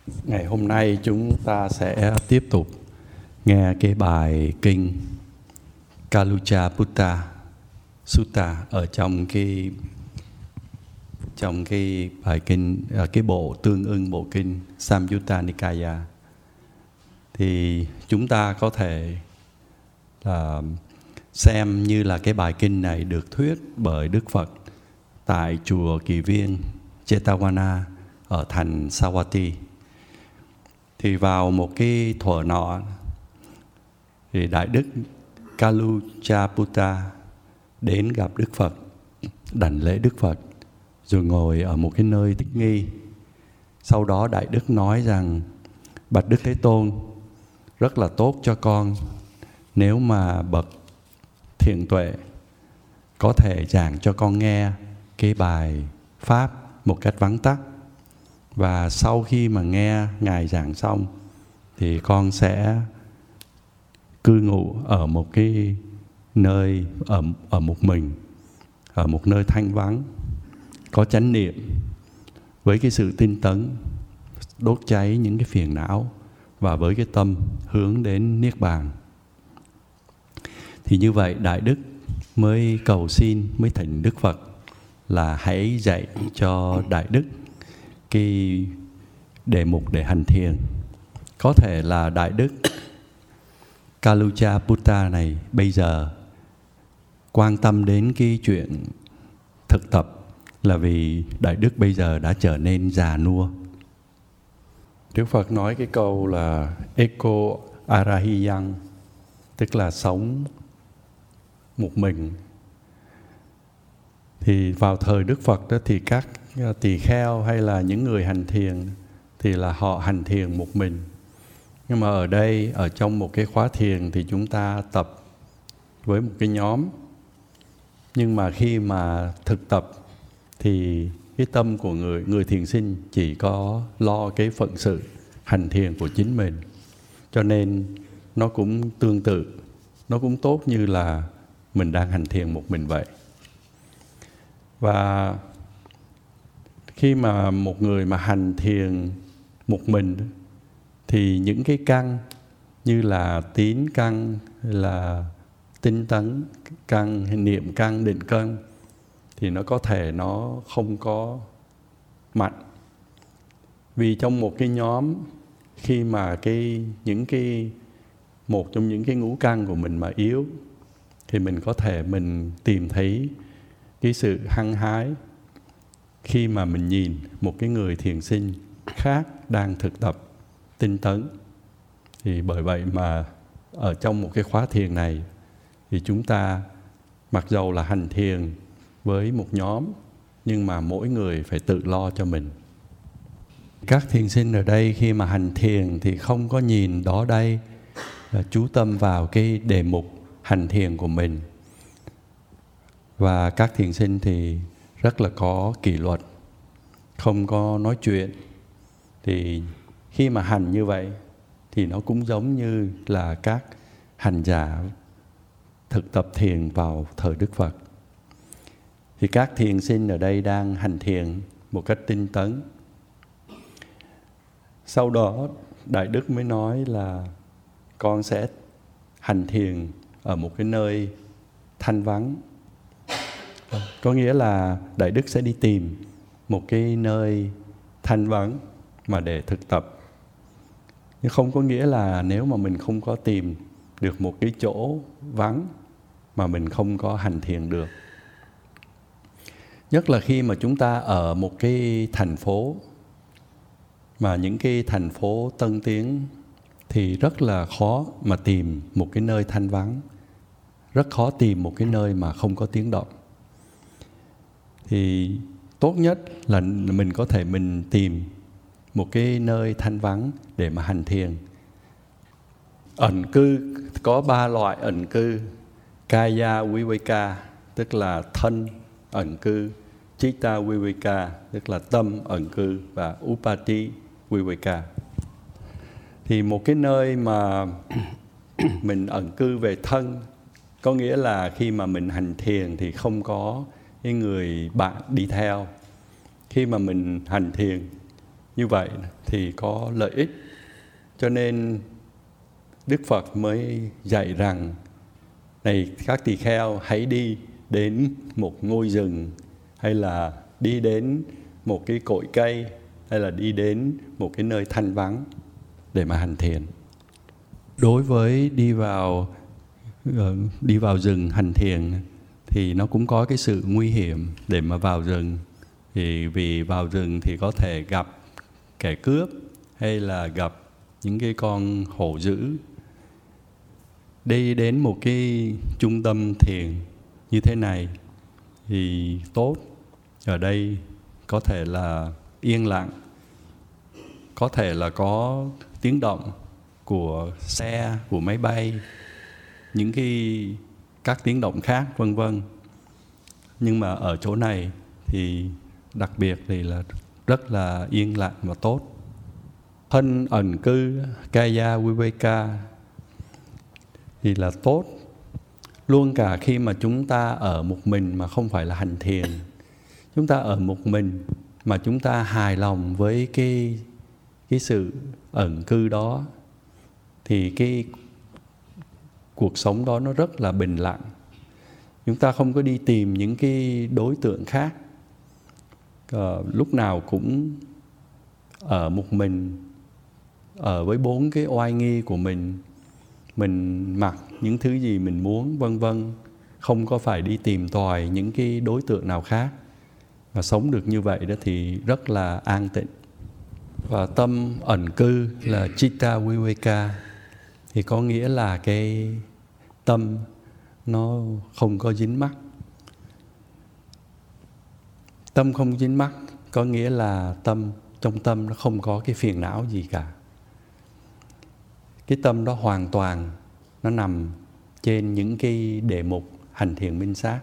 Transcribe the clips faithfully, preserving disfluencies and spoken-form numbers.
Ngày hôm nay chúng ta sẽ tiếp tục nghe cái bài kinh Kalujaputta Sutta ở trong cái trong cái bài kinh cái bộ tương ưng bộ kinh Samyutta Nikaya. Thì chúng ta có thể là xem như là cái bài kinh này được thuyết bởi Đức Phật tại chùa Kỳ Viên Jetavana ở thành Savatthi. Thì vào một cái thuở nọ thì Đại Đức Kalujaputta đến gặp Đức Phật, đảnh lễ Đức Phật, rồi ngồi ở một cái nơi thích nghi. Sau đó Đại Đức nói rằng: bạch Đức Thế Tôn, rất là tốt cho con nếu mà bậc thiện tuệ có thể giảng cho con nghe cái bài pháp một cách vắn tắt. Và sau khi mà nghe Ngài giảng xong thì con sẽ cư ngụ ở một cái nơi, ở, ở một mình, ở một nơi thanh vắng, có chánh niệm, với cái sự tinh tấn, đốt cháy những cái phiền não và với cái tâm hướng đến Niết Bàn. Thì như vậy Đại Đức mới cầu xin, mới thỉnh Đức Phật là hãy dạy cho Đại Đức cái đề mục để hành thiền. Có thể là Đại Đức Kalujaputta này bây giờ quan tâm đến cái chuyện thực tập là vì Đại Đức bây giờ đã trở nên già nua. Đức Phật nói cái câu là Eko Arahiyang, tức là sống một mình. Thì vào thời Đức Phật đó thì các tỳ kheo hay là những người hành thiền thì là họ hành thiền một mình. Nhưng mà ở đây, ở trong một cái khóa thiền thì chúng ta tập với một cái nhóm. Nhưng mà khi mà thực tập thì cái tâm của người, người thiền sinh chỉ có lo cái phận sự hành thiền của chính mình. Cho nên nó cũng tương tự, nó cũng tốt như là mình đang hành thiền một mình vậy. Và khi mà một người mà hành thiền một mình thì những cái căn như là tín căn, là tinh tấn căn, niệm căn, định căn thì nó có thể nó không có mạnh. Vì trong một cái nhóm, khi mà cái những cái một trong những cái ngũ căn của mình mà yếu thì mình có thể mình tìm thấy cái sự hăng hái khi mà mình nhìn một cái người thiền sinh khác đang thực tập tinh tấn. Thì bởi vậy mà ở trong một cái khóa thiền này thì chúng ta mặc dầu là hành thiền với một nhóm nhưng mà mỗi người phải tự lo cho mình. Các thiền sinh ở đây khi mà hành thiền thì không có nhìn đó đây, là chú tâm vào cái đề mục hành thiền của mình. Và các thiền sinh thì rất là có kỷ luật, không có nói chuyện. Thì khi mà hành như vậy thì nó cũng giống như là các hành giả thực tập thiền vào thời Đức Phật. Thì các thiền sinh ở đây đang hành thiền một cách tinh tấn. Sau đó Đại Đức mới nói là con sẽ hành thiền ở một cái nơi thanh vắng. Có nghĩa là Đại Đức sẽ đi tìm một cái nơi thanh vắng mà để thực tập. Nhưng không có nghĩa là nếu mà mình không có tìm được một cái chỗ vắng mà mình không có hành thiền được. Nhất là khi mà chúng ta ở một cái thành phố, mà những cái thành phố tân tiến thì rất là khó mà tìm một cái nơi thanh vắng, rất khó tìm một cái nơi mà không có tiếng động. Thì tốt nhất là mình có thể mình tìm một cái nơi thanh vắng để mà hành thiền. Ẩn cư có ba loại ẩn cư: Kaya Viveka, tức là thân ẩn cư; Chitta Viveka, tức là tâm ẩn cư; và Upati Viveka. Thì một cái nơi mà mình ẩn cư về thân, có nghĩa là khi mà mình hành thiền thì không có cái người bạn đi theo. Khi mà mình hành thiền như vậy thì có lợi ích. Cho nên Đức Phật mới dạy rằng, này các tỳ kheo, hãy đi đến một ngôi rừng, hay là đi đến một cái cội cây, hay là đi đến một cái nơi thanh vắng để mà hành thiền. Đối với đi vào đi vào rừng hành thiền thì nó cũng có cái sự nguy hiểm để mà vào rừng. Thì vì vào rừng thì có thể gặp kẻ cướp, hay là gặp những cái con hổ dữ. Đi đến một cái trung tâm thiền như thế này thì tốt. Ở đây có thể là yên lặng, có thể là có tiếng động của xe, của máy bay, những cái các tiếng động khác vân vân. Nhưng mà ở chỗ này thì đặc biệt thì là rất là yên lặng và tốt. Thân ẩn cư Kaya Viveka thì là tốt. Luôn cả khi mà chúng ta ở một mình mà không phải là hành thiền, chúng ta ở một mình mà chúng ta hài lòng với cái, cái sự ẩn cư đó, thì cái cuộc sống đó nó rất là bình lặng. Chúng ta không có đi tìm những cái đối tượng khác. À, lúc nào cũng ở một mình, ở với bốn cái oai nghi của mình, mình mặc những thứ gì mình muốn vân vân, không có phải đi tìm tòi những cái đối tượng nào khác. Và sống được như vậy đó thì rất là an tịnh. Và tâm ẩn cư là Chitta Viveka, thì có nghĩa là cái tâm nó không có dính mắc. Tâm không dính mắc có nghĩa là tâm trong tâm nó không có cái phiền não gì cả. Cái tâm đó hoàn toàn nó nằm trên những cái đề mục hành thiền minh sát.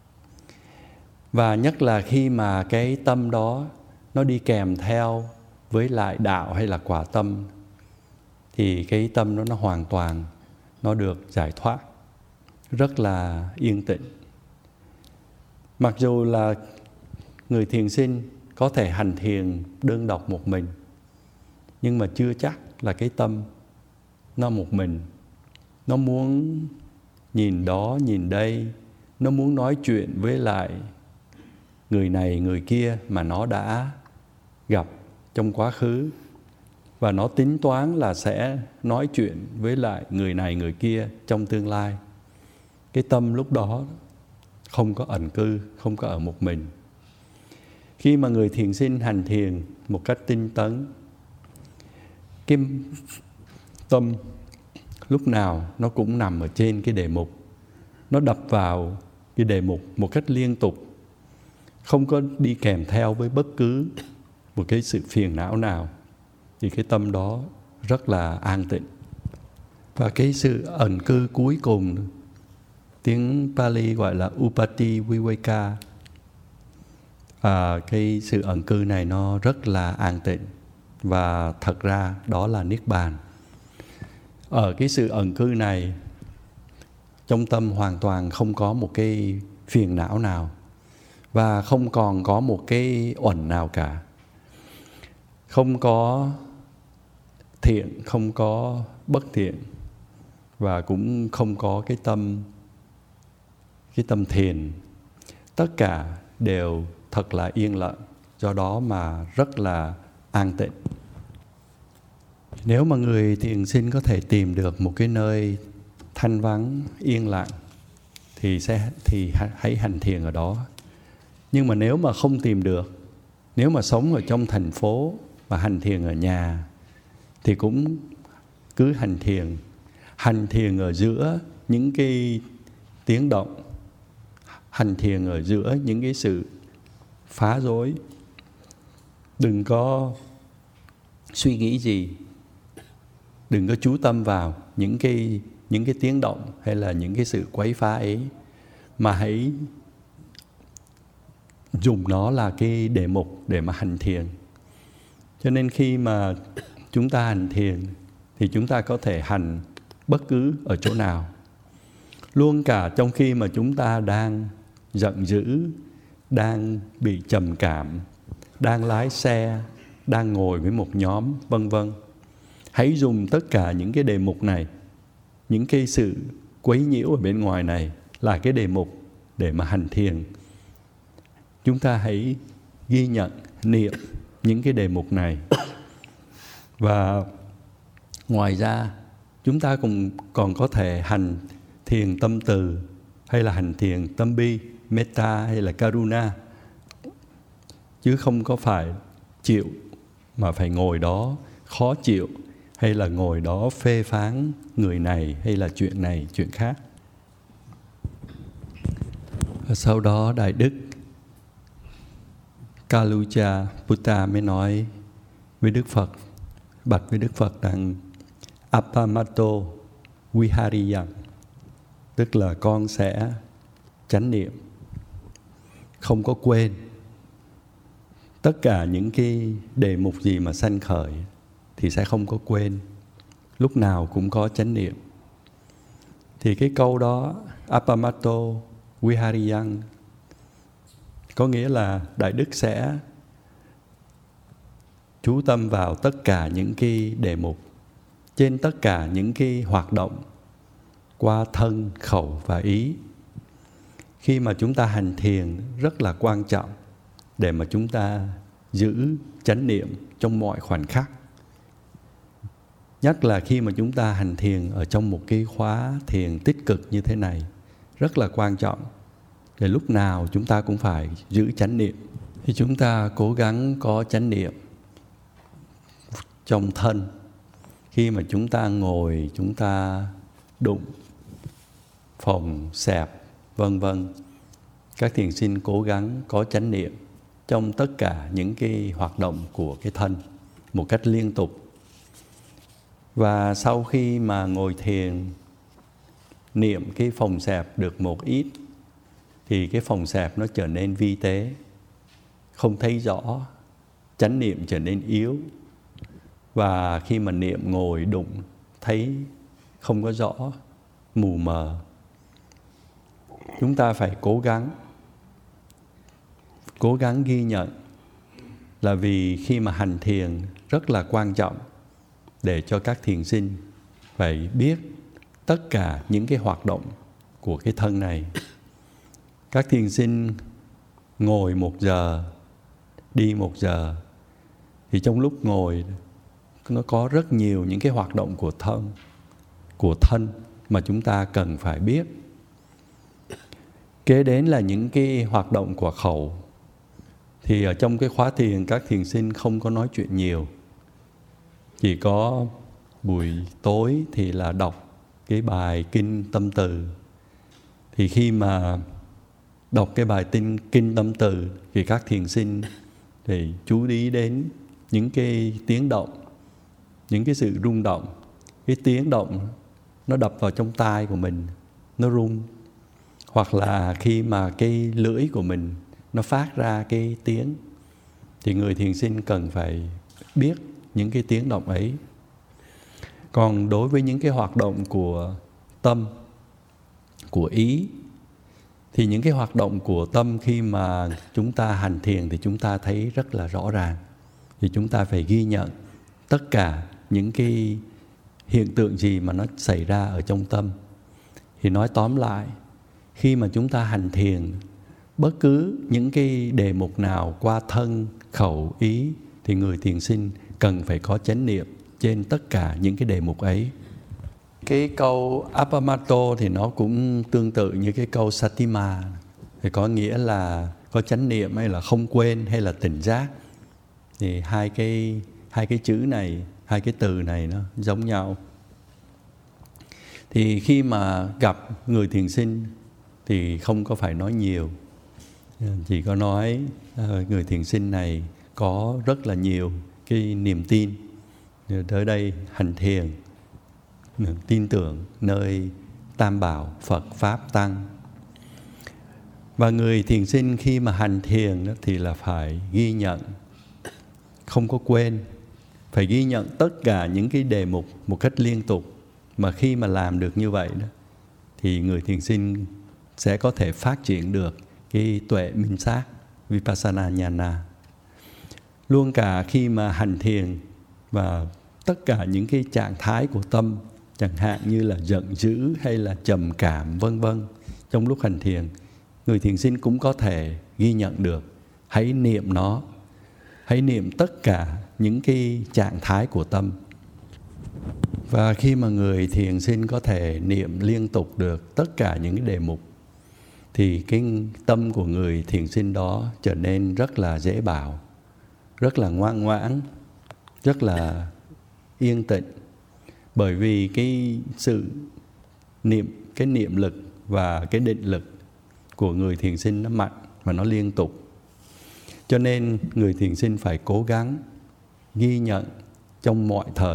Và nhất là khi mà cái tâm đó nó đi kèm theo với lại đạo hay là quả tâm, thì cái tâm đó nó hoàn toàn nó được giải thoát, rất là yên tĩnh. Mặc dù là người thiền sinh có thể hành thiền đơn độc một mình, nhưng mà chưa chắc là cái tâm nó một mình. Nó muốn nhìn đó, nhìn đây, nó muốn nói chuyện với lại người này, người kia mà nó đã gặp trong quá khứ. Và nó tính toán là sẽ nói chuyện với lại người này, người kia trong tương lai. Cái tâm lúc đó không có ẩn cư, không có ở một mình. Khi mà người thiền sinh hành thiền một cách tinh tấn, cái tâm lúc nào nó cũng nằm ở trên cái đề mục. Nó đập vào cái đề mục một cách liên tục, không có đi kèm theo với bất cứ một cái sự phiền não nào. Thì cái tâm đó rất là an tịnh. Và cái sự ẩn cư cuối cùng, tiếng Pali gọi là Upati Viveka. À, cái sự ẩn cư này nó rất là an tịnh. Và thật ra đó là Niết Bàn. Ở cái sự ẩn cư này, trong tâm hoàn toàn không có một cái phiền não nào, và không còn có một cái uẩn nào cả. Không có thiện, không có bất thiện, và cũng không có cái tâm cái tâm thiền. Tất cả đều thật là yên lặng, do đó mà rất là an tịnh. Nếu mà người thiền sinh có thể tìm được một cái nơi thanh vắng, yên lặng, thì sẽ thì hãy hành thiền ở đó. Nhưng mà nếu mà không tìm được, nếu mà sống ở trong thành phố và hành thiền ở nhà, thì cũng cứ hành thiền. Hành thiền ở giữa những cái tiếng động, hành thiền ở giữa những cái sự phá rối. Đừng có suy nghĩ gì, đừng có chú tâm vào những cái, những cái tiếng động hay là những cái sự quấy phá ấy, mà hãy dùng nó là cái đề mục để mà hành thiền. Cho nên khi mà chúng ta hành thiền thì chúng ta có thể hành bất cứ ở chỗ nào. Luôn cả trong khi mà chúng ta đang giận dữ, đang bị trầm cảm, đang lái xe, đang ngồi với một nhóm, vân vân. Hãy dùng tất cả những cái đề mục này, những cái sự quấy nhiễu ở bên ngoài này là cái đề mục để mà hành thiền. Chúng ta hãy ghi nhận, niệm những cái đề mục này. Và ngoài ra, chúng ta cũng còn có thể hành thiền tâm từ, hay là hành thiền tâm bi, metta hay là karuna. Chứ không có phải chịu mà phải ngồi đó khó chịu, hay là ngồi đó phê phán người này hay là chuyện này, chuyện khác. Và sau đó Đại Đức Kalucha Buddha mới nói với Đức Phật, bạch với Đức Phật rằng Appamato Vihariyang, tức là con sẽ chánh niệm, không có quên. Tất cả những cái đề mục gì mà sanh khởi thì sẽ không có quên, lúc nào cũng có chánh niệm. Thì cái câu đó Appamato Vihariyang có nghĩa là Đại Đức sẽ chú tâm vào tất cả những cái đề mục, trên tất cả những cái hoạt động qua thân, khẩu và ý. Khi mà chúng ta hành thiền rất là quan trọng để mà chúng ta giữ chánh niệm trong mọi khoảnh khắc. Nhất là khi mà chúng ta hành thiền ở trong một cái khóa thiền tích cực như thế này, rất là quan trọng. Để lúc nào chúng ta cũng phải giữ chánh niệm. Thì chúng ta cố gắng có chánh niệm trong thân. Khi mà chúng ta ngồi, chúng ta đụng, phồng, xẹp, vân vân. Các thiền sinh cố gắng có chánh niệm trong tất cả những cái hoạt động của cái thân một cách liên tục. Và sau khi mà ngồi thiền, niệm cái phồng xẹp được một ít, thì cái phồng xẹp nó trở nên vi tế, không thấy rõ, chánh niệm trở nên yếu. Và khi mà niệm ngồi đụng, thấy không có rõ, mù mờ. Chúng ta phải cố gắng, cố gắng ghi nhận, là vì khi mà hành thiền rất là quan trọng để cho các thiền sinh phải biết tất cả những cái hoạt động của cái thân này. Các thiền sinh ngồi một giờ, đi một giờ, thì trong lúc ngồi nó có rất nhiều những cái hoạt động của thân, của thân mà chúng ta cần phải biết. Kế đến là những cái hoạt động của khẩu. Thì ở trong cái khóa thiền, các thiền sinh không có nói chuyện nhiều. Chỉ có buổi tối thì là đọc cái bài kinh tâm từ. Thì khi mà đọc cái bài kinh, kinh tâm từ thì các thiền sinh thì chú ý đến những cái tiếng động, những cái sự rung động. Cái tiếng động nó đập vào trong tai của mình, nó rung. Hoặc là khi mà cái lưỡi của mình nó phát ra cái tiếng, thì người thiền sinh cần phải biết những cái tiếng động ấy. Còn đối với những cái hoạt động của tâm, của ý, thì những cái hoạt động của tâm khi mà chúng ta hành thiền thì chúng ta thấy rất là rõ ràng. Thì chúng ta phải ghi nhận tất cả những cái hiện tượng gì mà nó xảy ra ở trong tâm. Thì nói tóm lại, khi mà chúng ta hành thiền, bất cứ những cái đề mục nào qua thân, khẩu, ý, thì người thiền sinh cần phải có chánh niệm trên tất cả những cái đề mục ấy. Cái câu Appamato thì nó cũng tương tự như cái câu Satima, thì có nghĩa là có chánh niệm hay là không quên hay là tỉnh giác. Thì hai cái, hai cái chữ này, hai cái từ này nó giống nhau. Thì khi mà gặp người thiền sinh thì không có phải nói nhiều, chỉ có nói người thiền sinh này có rất là nhiều cái niềm tin tới đây hành thiền, tin tưởng nơi Tam Bảo, Phật, Pháp, Tăng. Và người thiền sinh khi mà hành thiền thì là phải ghi nhận, không có quên, phải ghi nhận tất cả những cái đề mục một cách liên tục. Mà khi mà làm được như vậy đó, thì người thiền sinh sẽ có thể phát triển được cái tuệ minh sát, Vipassana Nhana. luôn cả khi mà hành thiền và tất cả những cái trạng thái của tâm, chẳng hạn như là giận dữ hay là trầm cảm vân vân, trong lúc hành thiền, người thiền sinh cũng có thể ghi nhận được. Hãy niệm nó, hãy niệm tất cả những cái trạng thái của tâm. Và khi mà người thiền sinh có thể niệm liên tục được tất cả những cái đề mục, thì cái tâm của người thiền sinh đó trở nên rất là dễ bảo, rất là ngoan ngoãn, rất là yên tĩnh. Bởi vì cái sự niệm, cái niệm lực và cái định lực của người thiền sinh nó mạnh và nó liên tục. Cho nên người thiền sinh phải cố gắng ghi nhận trong mọi thời.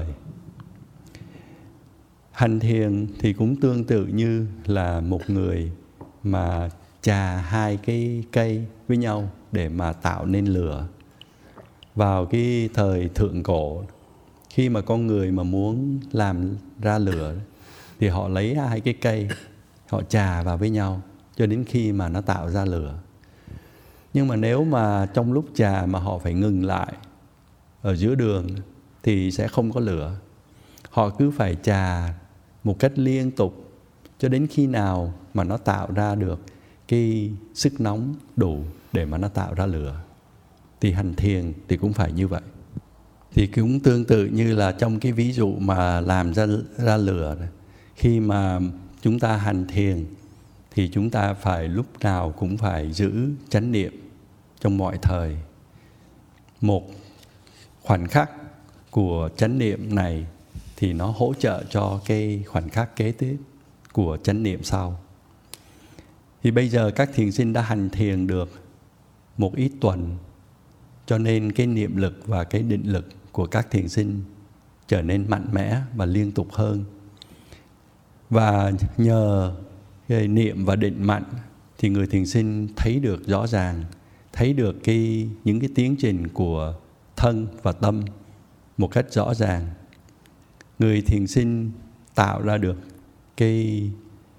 Hành thiền thì cũng tương tự như là một người mà chà hai cái cây với nhau để mà tạo nên lửa. Vào cái thời thượng cổ, khi mà con người mà muốn làm ra lửa thì họ lấy hai cái cây, họ chà vào với nhau cho đến khi mà nó tạo ra lửa. Nhưng mà nếu mà trong lúc chà mà họ phải ngừng lại ở giữa đường thì sẽ không có lửa. Họ cứ phải chà một cách liên tục cho đến khi nào mà nó tạo ra được cái sức nóng đủ để mà nó tạo ra lửa. Thì hành thiền thì cũng phải như vậy. Thì cũng tương tự như là trong cái ví dụ mà làm ra, ra lửa. Khi mà chúng ta hành thiền thì chúng ta phải lúc nào cũng phải giữ chánh niệm trong mọi thời. Một khoảnh khắc của chánh niệm này thì nó hỗ trợ cho cái khoảnh khắc kế tiếp của chánh niệm sau. Thì bây giờ các thiền sinh đã hành thiền được một ít tuần, cho nên cái niệm lực và cái định lực của các thiền sinh trở nên mạnh mẽ và liên tục hơn. Và nhờ cái niệm và định mạnh thì người thiền sinh thấy được rõ ràng, thấy được cái, những cái tiến trình của thân và tâm một cách rõ ràng. Người thiền sinh tạo ra được cái,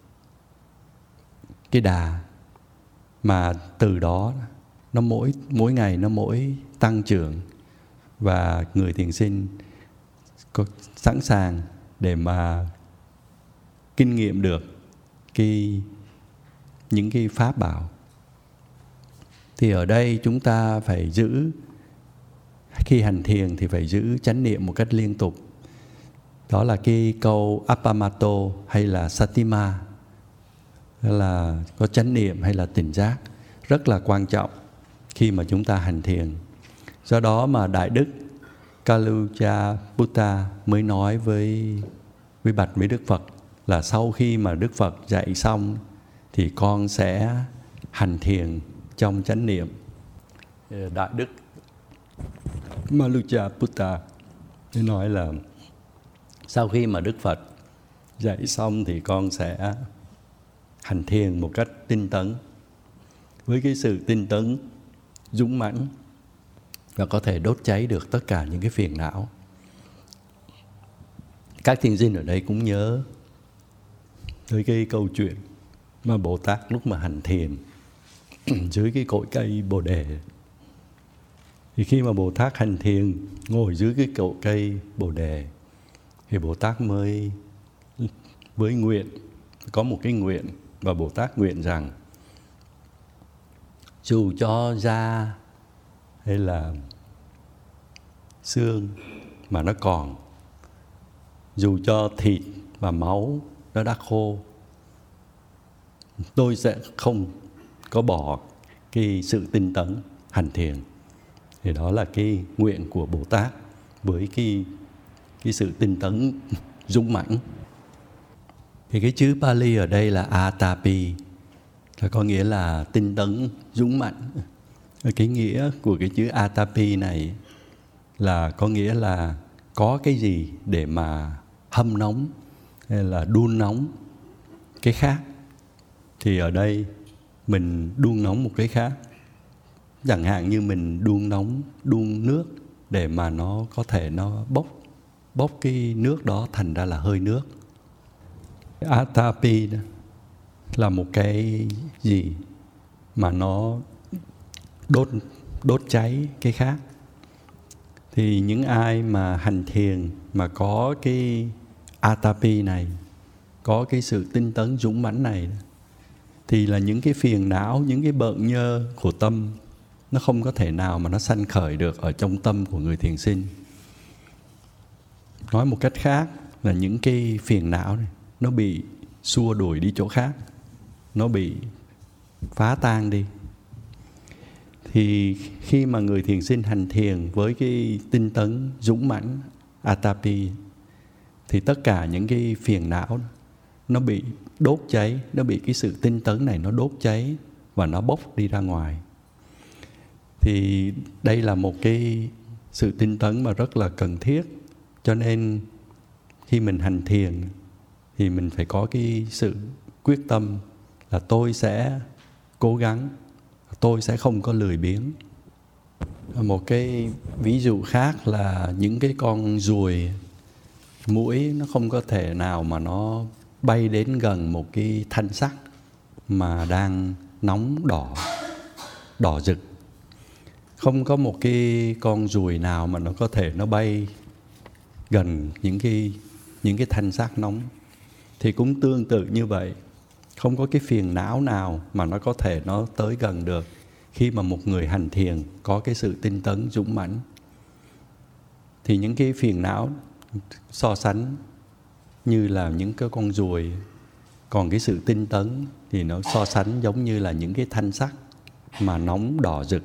cái đà mà từ đó nó mỗi, mỗi ngày nó mỗi tăng trưởng. Và người thiền sinh có sẵn sàng để mà kinh nghiệm được cái, những cái pháp bảo. Thì ở đây chúng ta phải giữ, khi hành thiền thì phải giữ chánh niệm một cách liên tục. Đó là cái câu Appamato hay là Satima, là có chánh niệm hay là tỉnh giác, rất là quan trọng khi mà chúng ta hành thiền. Do đó mà Đại Đức Kalujaputta mới nói với, với bạch với Đức Phật là sau khi mà Đức Phật dạy xong thì con sẽ hành thiền trong chánh niệm. Đại Đức Kalujaputta mới nói là sau khi mà Đức Phật dạy xong thì con sẽ hành thiền một cách tinh tấn, với cái sự tinh tấn dũng mãnh và có thể đốt cháy được tất cả những cái phiền não. Các thiền sinh ở đây cũng nhớ tới cái câu chuyện mà Bồ Tát lúc mà hành thiền dưới cái cội cây Bồ Đề. Thì khi mà Bồ Tát hành thiền ngồi dưới cái cội cây Bồ Đề thì Bồ Tát mới với nguyện, có một cái nguyện, và Bồ Tát nguyện rằng dù cho da hay là xương mà nó còn, dù cho thịt và máu nó đã khô, tôi sẽ không có bỏ cái sự tinh tấn hành thiền. Thì đó là cái nguyện của Bồ Tát với cái, cái sự tinh tấn dũng mãnh. Thì cái chữ Pali ở đây là Atapi, là có nghĩa là tinh tấn dũng mạnh. Cái nghĩa của cái chữ Atapi này là có nghĩa là có cái gì để mà hâm nóng hay là đun nóng cái khác. Thì ở đây mình đun nóng một cái khác, chẳng hạn như mình đun nóng đun nước để mà nó có thể nó bốc bốc cái nước đó thành ra là hơi nước. Atapi là một cái gì mà nó đốt đốt cháy cái khác. Thì những ai mà hành thiền mà có cái atapi này, có cái sự tinh tấn dũng mãnh này, thì là những cái phiền não, những cái bợn nhơ của tâm nó không có thể nào mà nó sanh khởi được ở trong tâm của người thiền sinh. Nói một cách khác là những cái phiền não này nó bị xua đuổi đi chỗ khác, nó bị phá tan đi. Thì khi mà người thiền sinh hành thiền với cái tinh tấn dũng mãnh atapi, thì tất cả những cái phiền não nó bị đốt cháy, nó bị cái sự tinh tấn này nó đốt cháy và nó bốc đi ra ngoài. Thì đây là một cái sự tinh tấn mà rất là cần thiết. Cho nên khi mình hành thiền thì mình phải có cái sự quyết tâm là tôi sẽ cố gắng, tôi sẽ không có lười biếng. Một cái ví dụ khác là những cái con ruồi, muỗi nó không có thể nào mà nó bay đến gần một cái thanh sắt mà đang nóng đỏ, đỏ rực. Không có một cái con ruồi nào mà nó có thể nó bay gần những cái, những cái thanh sắt nóng. Thì cũng tương tự như vậy, không có cái phiền não nào mà nó có thể nó tới gần được khi mà một người hành thiền có cái sự tinh tấn dũng mãnh. Thì những cái phiền não so sánh như là những cái con ruồi, còn cái sự tinh tấn thì nó so sánh giống như là những cái thanh sắt mà nóng đỏ rực.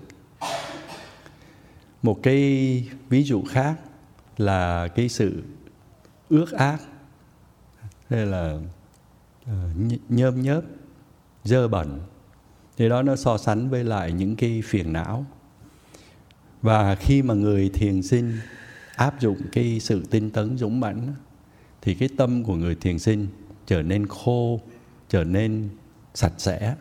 Một cái ví dụ khác là cái sự ước ác hay là uh, nhơm nhớp, dơ bẩn. Thì đó nó so sánh với lại những cái phiền não. Và khi mà người thiền sinh áp dụng cái sự tinh tấn dũng mãnh thì cái tâm của người thiền sinh trở nên khô, trở nên sạch sẽ.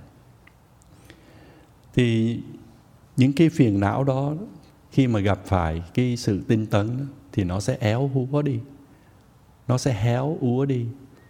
Thì những cái phiền não đó khi mà gặp phải cái sự tinh tấn thì nó sẽ éo úa đi, nó sẽ héo úa đi,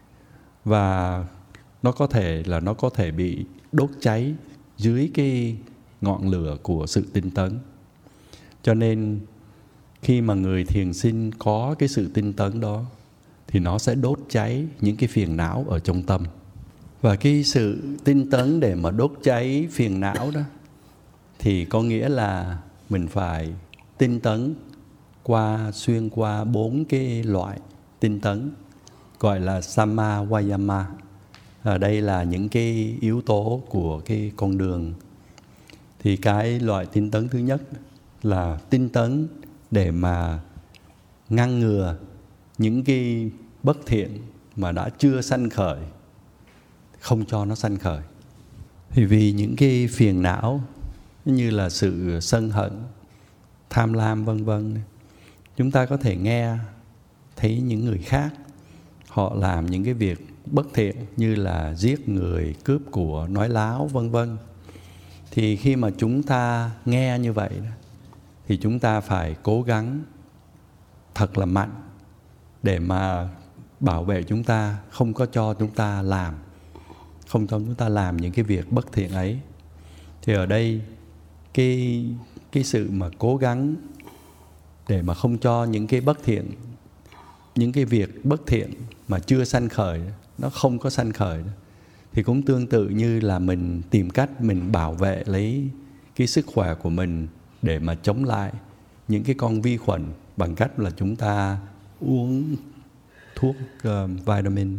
và nó có thể là nó có thể bị đốt cháy dưới cái ngọn lửa của sự tinh tấn. Cho nên khi mà người thiền sinh có cái sự tinh tấn đó thì nó sẽ đốt cháy những cái phiền não ở trong tâm. Và cái sự tinh tấn để mà đốt cháy phiền não đó thì có nghĩa là mình phải tinh tấn qua xuyên qua bốn cái loại tinh tấn gọi là Samma Vayama. Ở đây là những cái yếu tố của cái con đường. Thì cái loại tinh tấn thứ nhất là tinh tấn để mà ngăn ngừa những cái bất thiện mà đã chưa sanh khởi, không cho nó sanh khởi. Thì vì những cái phiền não như là sự sân hận, tham lam vân vân, chúng ta có thể nghe thấy những người khác họ làm những cái việc bất thiện như là giết người, cướp của, nói láo vân vân. Thì khi mà chúng ta nghe như vậy thì chúng ta phải cố gắng thật là mạnh để mà bảo vệ chúng ta, không có cho chúng ta làm, không cho chúng ta làm những cái việc bất thiện ấy. Thì ở đây cái, cái sự mà cố gắng để mà không cho những cái bất thiện, những cái việc bất thiện mà chưa sanh khởi, nó không có sanh khởi, thì cũng tương tự như là mình tìm cách mình bảo vệ lấy cái sức khỏe của mình để mà chống lại những cái con vi khuẩn bằng cách là chúng ta uống thuốc uh, vitamin.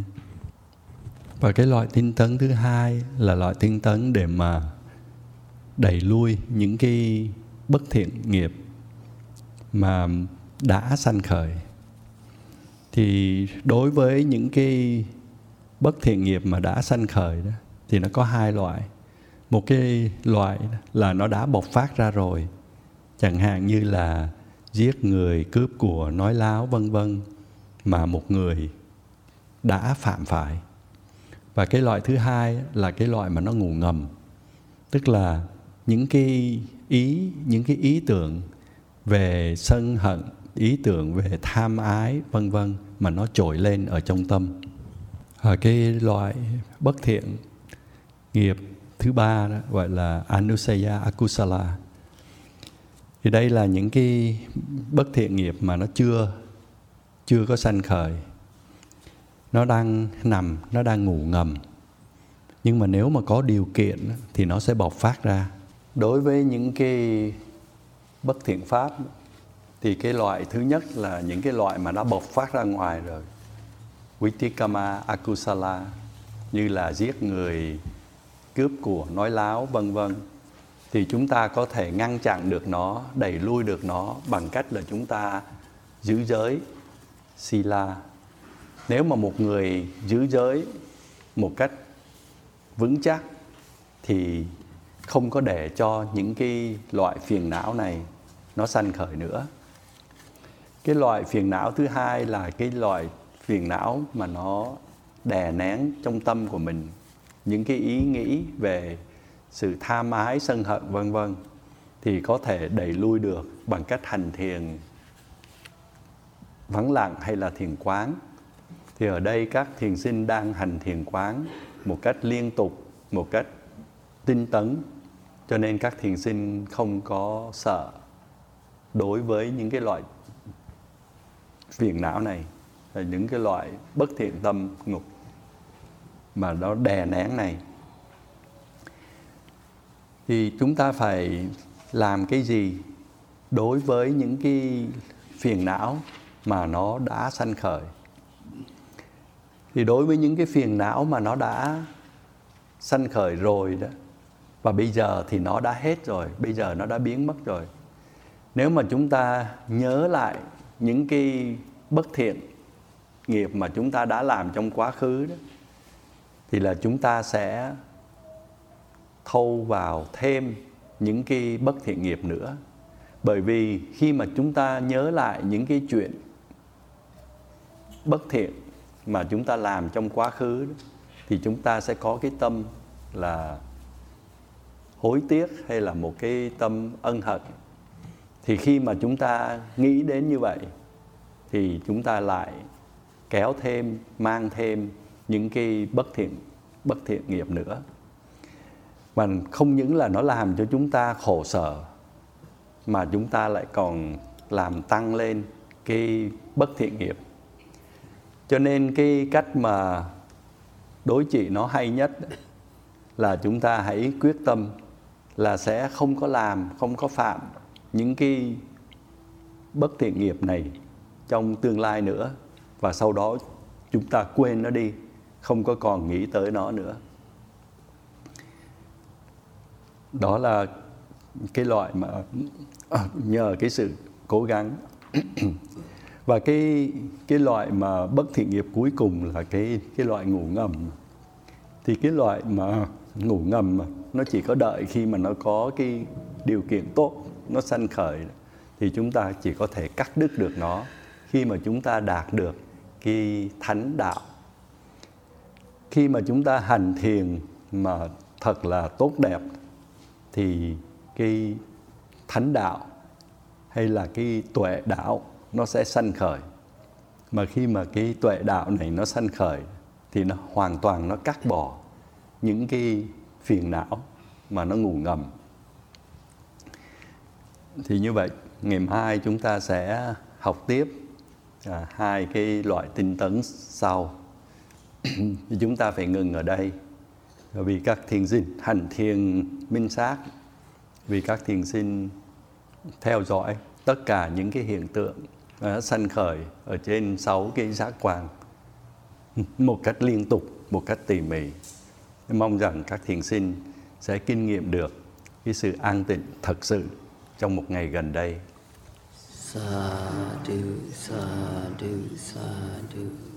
Và cái loại tinh tấn thứ hai là loại tinh tấn để mà đẩy lui những cái bất thiện nghiệp mà đã sanh khởi. Thì đối với những cái bất thiện nghiệp mà đã sanh khởi đó, thì nó có hai loại. Một cái loại là nó đã bộc phát ra rồi, chẳng hạn như là giết người, cướp của, nói láo vân vân, mà một người đã phạm phải. Và cái loại thứ hai là cái loại mà nó ngủ ngầm, tức là những cái ý, những cái ý tưởng về sân hận, ý tưởng về tham ái vân vân mà nó trỗi lên ở trong tâm. Và cái loại bất thiện nghiệp thứ ba đó gọi là Anusaya Akusala. Thì đây là những cái bất thiện nghiệp mà nó chưa chưa có sanh khởi. Nó đang nằm, nó đang ngủ ngầm. Nhưng mà nếu mà có điều kiện thì nó sẽ bộc phát ra. Đối với những cái bất thiện pháp thì cái loại thứ nhất là những cái loại mà nó bộc phát ra ngoài rồi. Vitikama, Akusala, như là giết người, cướp của, nói láo, vân vân. Thì chúng ta có thể ngăn chặn được nó, đẩy lui được nó bằng cách là chúng ta giữ giới, Sila. Nếu mà một người giữ giới một cách vững chắc thì không có để cho những cái loại phiền não này nó sanh khởi nữa. Cái loại phiền não thứ hai là cái loại phiền não mà nó đè nén trong tâm của mình, những cái ý nghĩ về sự tham ái, sân hận vân vân, thì có thể đẩy lui được bằng cách hành thiền vắng lặng hay là thiền quán. Thì ở đây các thiền sinh đang hành thiền quán một cách liên tục, một cách tinh tấn, cho nên các thiền sinh không có sợ đối với những cái loại phiền não này, là những cái loại bất thiện tâm ngục mà nó đè nén này. Thì chúng ta phải làm cái gì đối với những cái phiền não mà nó đã sanh khởi? Thì đối với những cái phiền não mà nó đã sanh khởi rồi đó, và bây giờ thì nó đã hết rồi, bây giờ nó đã biến mất rồi. Nếu mà chúng ta nhớ lại những cái bất thiện nghiệp mà chúng ta đã làm trong quá khứ đó, thì là chúng ta sẽ thâu vào thêm những cái bất thiện nghiệp nữa. Bởi vì khi mà chúng ta nhớ lại những cái chuyện bất thiện mà chúng ta làm trong quá khứ đó, thì chúng ta sẽ có cái tâm là hối tiếc hay là một cái tâm ân hận. Thì khi mà chúng ta nghĩ đến như vậy thì chúng ta lại kéo thêm, mang thêm những cái bất thiện, bất thiện nghiệp nữa. Và không những là nó làm cho chúng ta khổ sở, mà chúng ta lại còn làm tăng lên cái bất thiện nghiệp. Cho nên cái cách mà đối trị nó hay nhất là chúng ta hãy quyết tâm là sẽ không có làm, không có phạm những cái bất thiện nghiệp này trong tương lai nữa. Và sau đó chúng ta quên nó đi, không có còn nghĩ tới nó nữa. Đó là cái loại mà nhờ cái sự cố gắng. Và cái, cái loại mà bất thiện nghiệp cuối cùng là cái, cái loại ngủ ngầm. Thì cái loại mà ngủ ngầm nó chỉ có đợi khi mà nó có cái điều kiện tốt, nó sanh khởi, thì chúng ta chỉ có thể cắt đứt được nó khi mà chúng ta đạt được cái thánh đạo. Khi mà chúng ta hành thiền mà thật là tốt đẹp thì cái thánh đạo hay là cái tuệ đạo nó sẽ sanh khởi. Mà khi mà cái tuệ đạo này nó sanh khởi thì nó hoàn toàn nó cắt bỏ những cái phiền não mà nó ngủ ngầm. Thì như vậy, ngày mai chúng ta sẽ học tiếp à, hai cái loại tinh tấn sau. Thì chúng ta phải ngừng ở đây. Vì các thiền sinh hành thiền minh sát, vì các thiền sinh theo dõi tất cả những cái hiện tượng uh, sanh khởi ở trên sáu cái giác quan một cách liên tục, một cách tỉ mỉ. Mong rằng các thiền sinh sẽ kinh nghiệm được cái sự an tịnh thật sự trong một ngày gần đây. Sadhu, sadhu, sadhu.